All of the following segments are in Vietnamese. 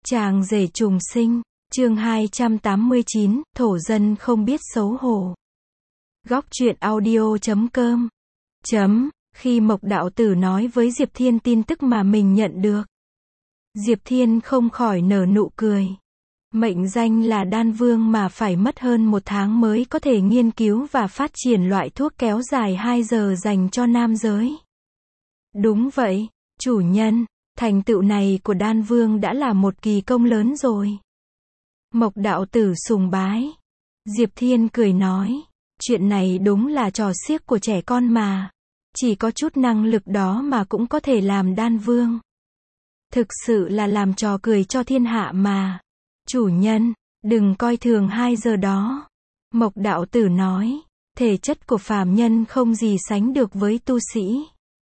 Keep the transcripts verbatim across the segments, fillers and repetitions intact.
Chàng rể trùng sinh, chương hai trăm tám mươi chín, thổ dân không biết xấu hổ. Góc truyện audio chấm com. Chấm, khi Mộc đạo tử nói với Diệp Thiên tin tức mà mình nhận được. Diệp Thiên không khỏi nở nụ cười. Mệnh danh là đan vương mà phải mất hơn một tháng mới có thể nghiên cứu và phát triển loại thuốc kéo dài hai giờ dành cho nam giới. Đúng vậy, chủ nhân, thành tựu này của đan vương đã là một kỳ công lớn rồi. Mộc đạo tử sùng bái. Diệp Thiên cười nói, chuyện này đúng là trò xiếc của trẻ con mà. Chỉ có chút năng lực đó mà cũng có thể làm đan vương. Thực sự là làm trò cười cho thiên hạ mà. Chủ nhân, đừng coi thường hai giờ đó. Mộc đạo tử nói, thể chất của phàm nhân không gì sánh được với tu sĩ.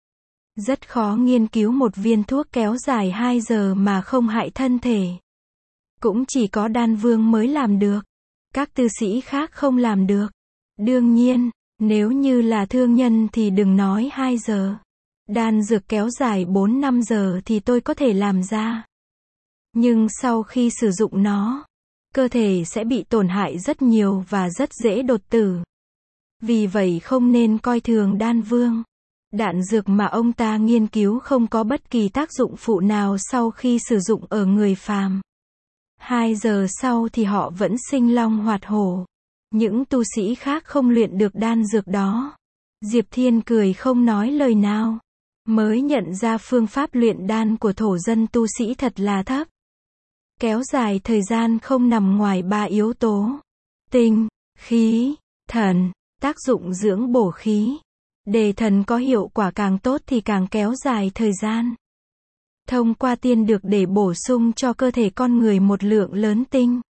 Rất khó nghiên cứu một viên thuốc kéo dài hai giờ mà không hại thân thể. Cũng chỉ có đan vương mới làm được. Các tu sĩ khác không làm được. Đương nhiên, nếu như là thương nhân thì đừng nói hai giờ. Đan dược kéo dài bốn năm giờ thì tôi có thể làm ra. Nhưng sau khi sử dụng nó, cơ thể sẽ bị tổn hại rất nhiều và rất dễ đột tử. Vì vậy không nên coi thường đan vương. Đạn dược mà ông ta nghiên cứu không có bất kỳ tác dụng phụ nào sau khi sử dụng ở người phàm. Hai giờ sau thì họ vẫn sinh long hoạt hổ. Những tu sĩ khác không luyện được đan dược đó. Diệp Thiên cười không nói lời nào. Mới nhận ra phương pháp luyện đan của thổ dân tu sĩ thật là thấp. Kéo dài thời gian không nằm ngoài ba yếu tố. Tinh, khí, thần, tác dụng dưỡng bổ khí. Để thần có hiệu quả càng tốt thì càng kéo dài thời gian. Thông qua tiên được để bổ sung cho cơ thể con người một lượng lớn tinh,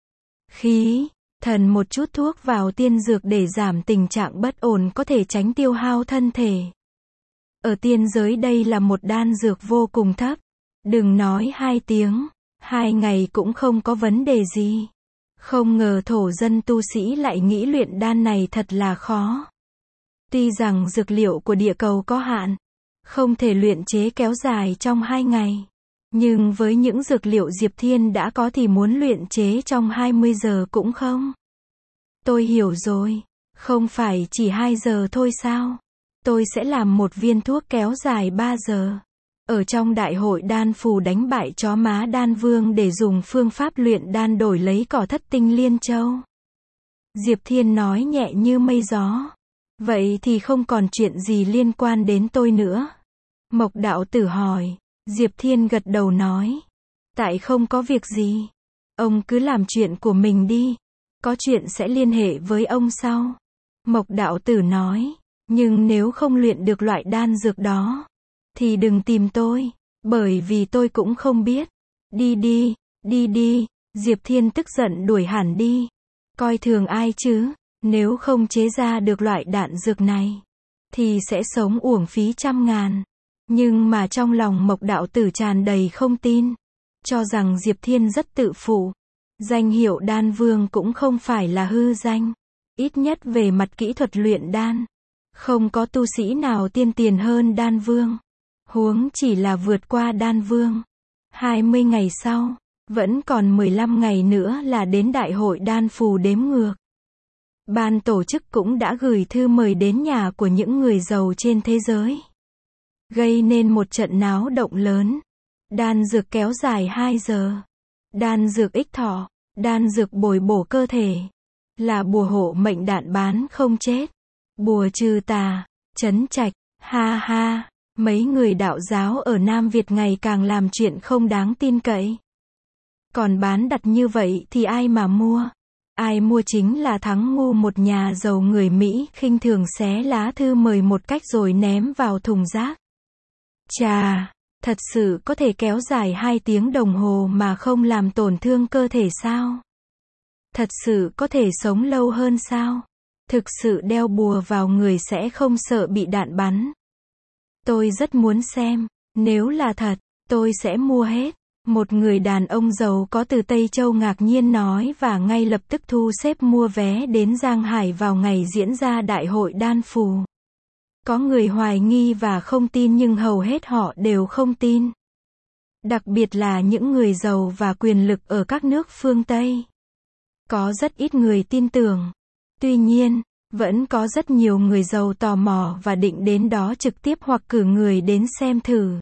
khí, thần một chút thuốc vào tiên dược để giảm tình trạng bất ổn có thể tránh tiêu hao thân thể. Ở tiên giới đây là một đan dược vô cùng thấp. Đừng nói hai tiếng, hai ngày cũng không có vấn đề gì. Không ngờ thổ dân tu sĩ lại nghĩ luyện đan này thật là khó. Tuy rằng dược liệu của địa cầu có hạn, không thể luyện chế kéo dài trong hai ngày. Nhưng với những dược liệu Diệp Thiên đã có thì muốn luyện chế trong hai mươi giờ cũng không. Tôi hiểu rồi, không phải chỉ hai giờ thôi sao? Tôi sẽ làm một viên thuốc kéo dài ba giờ. Ở trong đại hội đan phù đánh bại chó má đan vương để dùng phương pháp luyện đan đổi lấy cỏ thất tinh liên châu. Diệp Thiên nói nhẹ như mây gió. Vậy thì không còn chuyện gì liên quan đến tôi nữa. Mộc đạo tử hỏi. Diệp Thiên gật đầu nói. Tại không có việc gì. Ông cứ làm chuyện của mình đi. Có chuyện sẽ liên hệ với ông sau. Mộc đạo tử nói. Nhưng nếu không luyện được loại đan dược đó, thì đừng tìm tôi. Bởi vì tôi cũng không biết. Đi đi, đi đi. Diệp Thiên tức giận đuổi hẳn đi. Coi thường ai chứ? Nếu không chế ra được loại đạn dược này, thì sẽ sống uổng phí trăm ngàn. Nhưng mà trong lòng Mộc đạo tử tràn đầy không tin. Cho rằng Diệp Thiên rất tự phụ. Danh hiệu đan vương cũng không phải là hư danh. Ít nhất về mặt kỹ thuật luyện đan, không có tu sĩ nào tiên tiền hơn đan vương. Huống chỉ là vượt qua đan vương. hai mươi ngày sau, vẫn còn mười lăm ngày nữa là đến đại hội đan phù đếm ngược. Ban tổ chức cũng đã gửi thư mời đến nhà của những người giàu trên thế giới. Gây nên một trận náo động lớn. Đan dược kéo dài hai giờ. Đan dược ích thọ. Đan dược bồi bổ cơ thể. Là bùa hộ mệnh đạn bán không chết. Bùa trừ tà. Trấn trạch. Ha ha. Mấy người đạo giáo ở Nam Việt ngày càng làm chuyện không đáng tin cậy. Còn bán đặt như vậy thì ai mà mua? Ai mua chính là thắng ngu. Một nhà giàu người Mỹ khinh thường xé lá thư mời một cách rồi ném vào thùng rác. Chà, thật sự có thể kéo dài hai tiếng đồng hồ mà không làm tổn thương cơ thể sao? Thật sự có thể sống lâu hơn sao? Thực sự đeo bùa vào người sẽ không sợ bị đạn bắn. Tôi rất muốn xem. Nếu là thật, tôi sẽ mua hết. Một người đàn ông giàu có từ Tây Châu ngạc nhiên nói và ngay lập tức thu xếp mua vé đến Giang Hải vào ngày diễn ra đại hội đan phù. Có người hoài nghi và không tin nhưng hầu hết họ đều không tin. Đặc biệt là những người giàu và quyền lực ở các nước phương Tây. Có rất ít người tin tưởng. Tuy nhiên, vẫn có rất nhiều người giàu tò mò và định đến đó trực tiếp hoặc cử người đến xem thử.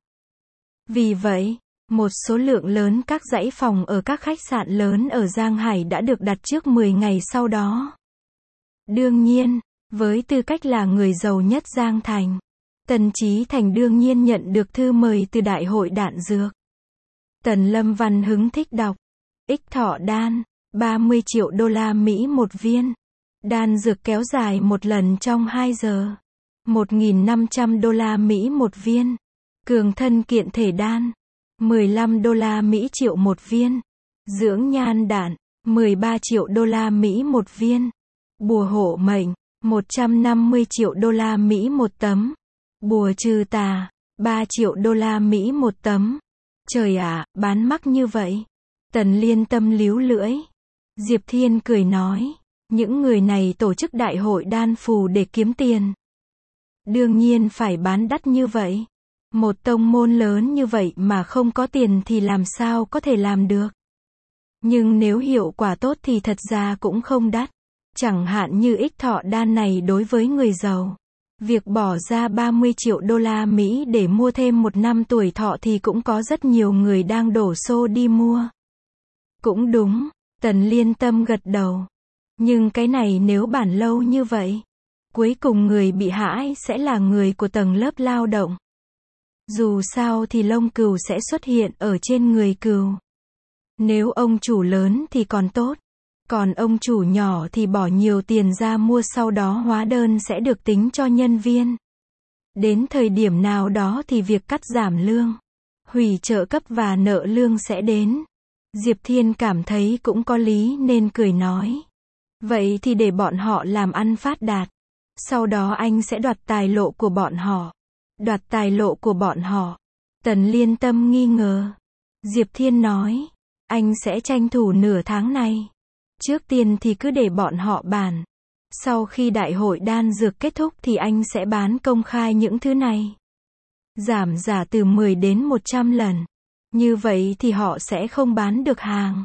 Vì vậy, một số lượng lớn các dãy phòng ở các khách sạn lớn ở Giang Hải đã được đặt trước mười ngày sau đó. Đương nhiên, với tư cách là người giàu nhất Giang Thành, Tần Chí Thành đương nhiên nhận được thư mời từ Đại hội đạn dược. Tần Lâm Văn hứng thích đọc. Ích thọ đan, ba mươi triệu đô la Mỹ một viên. Đan dược kéo dài một lần trong hai giờ. một nghìn năm trăm đô la Mỹ một viên. Cường thân kiện thể đan, mười lăm đô la Mỹ triệu một viên. Dưỡng nhan đạn, mười ba triệu đô la Mỹ một viên. Bùa hộ mệnh, một trăm năm mươi triệu đô la Mỹ một tấm. Bùa trừ tà, ba triệu đô la Mỹ một tấm. Trời ạ, bán mắc như vậy. Tần Liên Tâm líu lưỡi. Diệp Thiên cười nói, những người này tổ chức đại hội đan phù để kiếm tiền. Đương nhiên phải bán đắt như vậy. Một tông môn lớn như vậy mà không có tiền thì làm sao có thể làm được. Nhưng nếu hiệu quả tốt thì thật ra cũng không đắt. Chẳng hạn như ích thọ đan này đối với người giàu. Việc bỏ ra ba mươi triệu đô la Mỹ để mua thêm một năm tuổi thọ thì cũng có rất nhiều người đang đổ xô đi mua. Cũng đúng, Tần Liên Tâm gật đầu. Nhưng cái này nếu bản lâu như vậy, cuối cùng người bị hại sẽ là người của tầng lớp lao động. Dù sao thì lông cừu sẽ xuất hiện ở trên người cừu. Nếu ông chủ lớn thì còn tốt. Còn ông chủ nhỏ thì bỏ nhiều tiền ra mua sau đó hóa đơn sẽ được tính cho nhân viên. Đến thời điểm nào đó thì việc cắt giảm lương, hủy trợ cấp và nợ lương sẽ đến. Diệp Thiên cảm thấy cũng có lý nên cười nói. Vậy thì để bọn họ làm ăn phát đạt. Sau đó anh sẽ đoạt tài lộ của bọn họ. Đoạt tài lộ của bọn họ. Tần Liên Tâm nghi ngờ. Diệp Thiên nói. Anh sẽ tranh thủ nửa tháng này. Trước tiên thì cứ để bọn họ bàn. Sau khi đại hội đan dược kết thúc thì anh sẽ bán công khai những thứ này. Giảm giá từ mười đến một trăm lần. Như vậy thì họ sẽ không bán được hàng.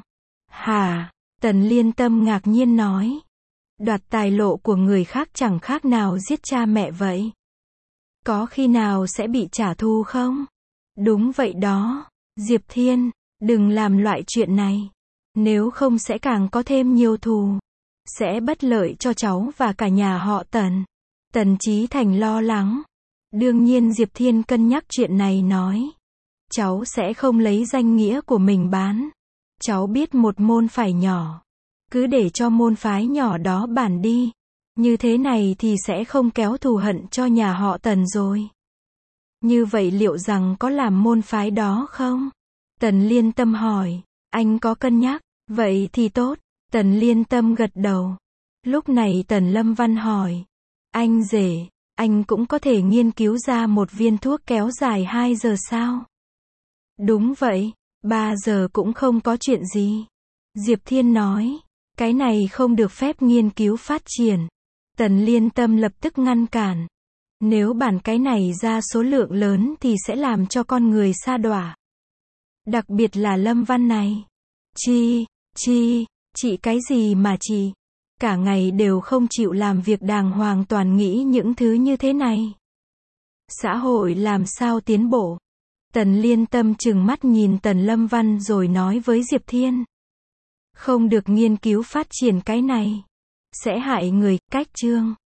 Hả? Tần Liên Tâm ngạc nhiên nói. Đoạt tài lộ của người khác chẳng khác nào giết cha mẹ vậy. Có khi nào sẽ bị trả thù không? Đúng vậy đó. Diệp Thiên, đừng làm loại chuyện này. Nếu không sẽ càng có thêm nhiều thù. Sẽ bất lợi cho cháu và cả nhà họ Tần. Tần Chí Thành lo lắng. Đương nhiên Diệp Thiên cân nhắc chuyện này nói. Cháu sẽ không lấy danh nghĩa của mình bán. Cháu biết một môn phái nhỏ. Cứ để cho môn phái nhỏ đó bản đi. Như thế này thì sẽ không kéo thù hận cho nhà họ Tần rồi. Như vậy liệu rằng có làm môn phái đó không? Tần Liên Tâm hỏi. Anh có cân nhắc. Vậy thì tốt. Tần Liên Tâm gật đầu. Lúc này Tần Lâm Văn hỏi. Anh rể, anh cũng có thể nghiên cứu ra một viên thuốc kéo dài hai giờ sao? Đúng vậy, ba giờ cũng không có chuyện gì. Diệp Thiên nói. Cái này không được phép nghiên cứu phát triển. Tần Liên Tâm lập tức ngăn cản. Nếu bản cái này ra số lượng lớn thì sẽ làm cho con người sa đọa. Đặc biệt là Lâm Văn này. Chi, chi, chị cái gì mà chị? Cả ngày đều không chịu làm việc đàng hoàng, toàn nghĩ những thứ như thế này. Xã hội làm sao tiến bộ? Tần Liên Tâm trừng mắt nhìn Tần Lâm Văn rồi nói với Diệp Thiên. Không được nghiên cứu phát triển cái này. Sẽ hại người, cách chương.